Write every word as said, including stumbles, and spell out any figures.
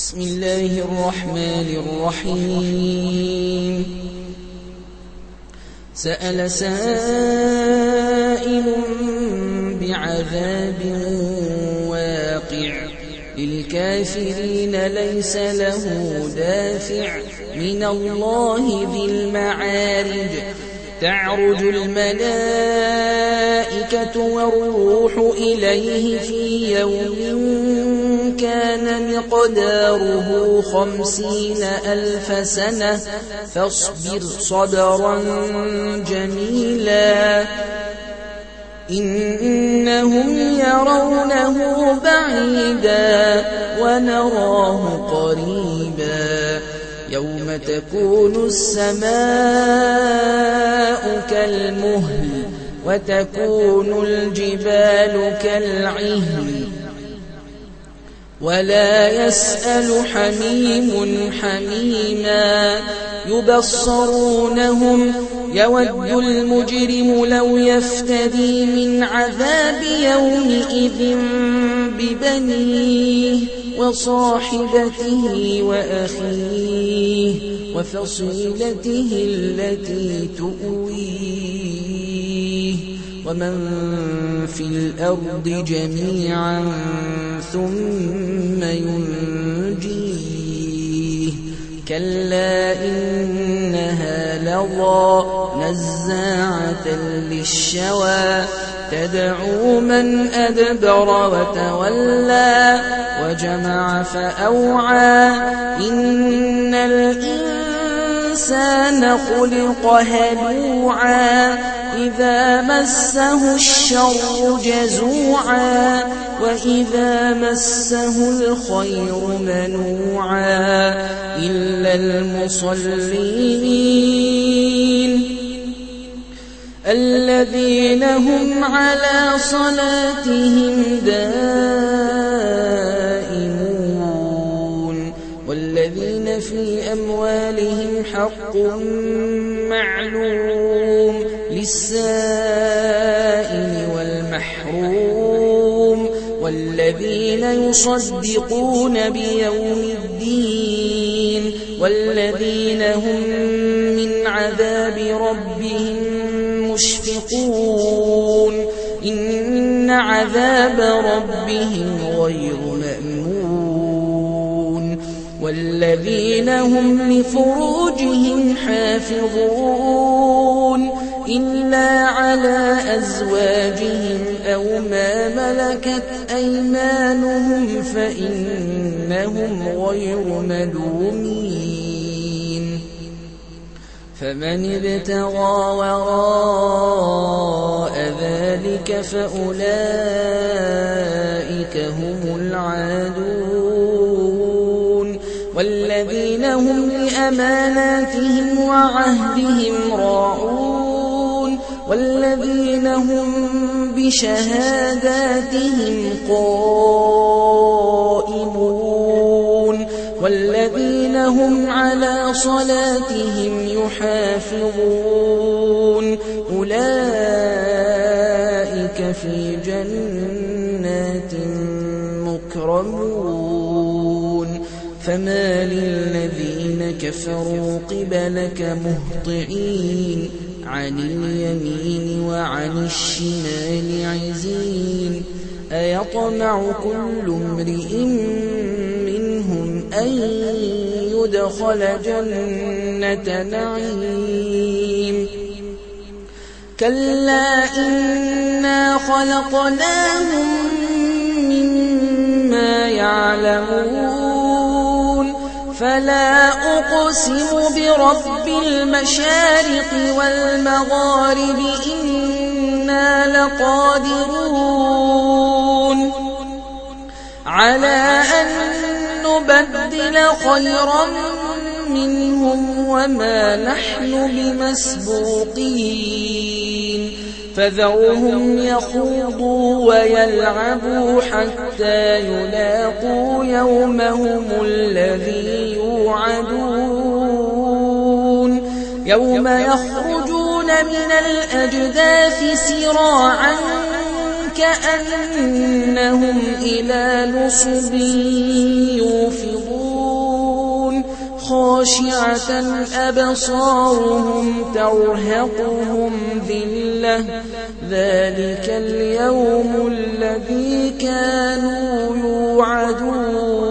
بسم الله الرحمن الرحيم. سأل سائل بعذاب واقع للكافرين ليس له دافع من الله ذي المعارج تعرج الملائكة والروح إليه في يوم كان مقداره خمسين ألف سنة فاصبر صبرا جميلا إنهم يرونه بعيدا ونراه قريبا يوم تكون السماء كالمهل وتكون الجبال كالعهن ولا يسأل حميم حميما يبصرونهم يود المجرم لو يفتدي من عذاب يومئذ ببنيه وصاحبته وأخيه وفصيلته التي تؤويه ومن في الأرض جميعا ثم ينجيه كلا إنها لظى نزاعة للشوى تدعو من أدبر وتولى وجمع فأوعى إن الإنسان خلق هلوعا إذا مسه الشر جزوعا وإذا مسه الخير منوعا إلا المصلين الذين هم على صلاتهم دائمون والذين في أموالهم حق معلوم للسائل والمحروم والذين يصدقون بيوم الدين والذين هم من عذاب ربهم مشفقون إن عذاب ربهم غير مأمون والذين هم لفروجهم حافظون إلا على أزواجهم أو ما ملكت أيمانهم فإنهم غير ملومين فمن ابتغى وراء ذلك فأولئك هم العادون والذين هم لأماناتهم وعهدهم راعون والذين هم بشهاداتهم قائمون والذين هم على صلاتهم يحافظون أولئك في جنات مكرمون فما للذين كفروا قبلك مهطعين عن اليمين وعن الشمال عزين أيطمع كل امرئ منهم أن يدخل جنة نعيم كلا إنا خلقناهم مما يعلمون فلا أقسم برب المشارق والمغارب إنا لقادرون على أن نبدل خيرا منهم وما نحن بمسبوقين فذرهم يخوضوا ويلعبوا حتى يلاقوا يومهم الذي يوعدون يوم يخرجون من الأجداث سراعا كأنهم إلى نصب يوفضون خاشعة أبصارهم ترهقهم ذلة ذلك اليوم الذي كانوا يوعدون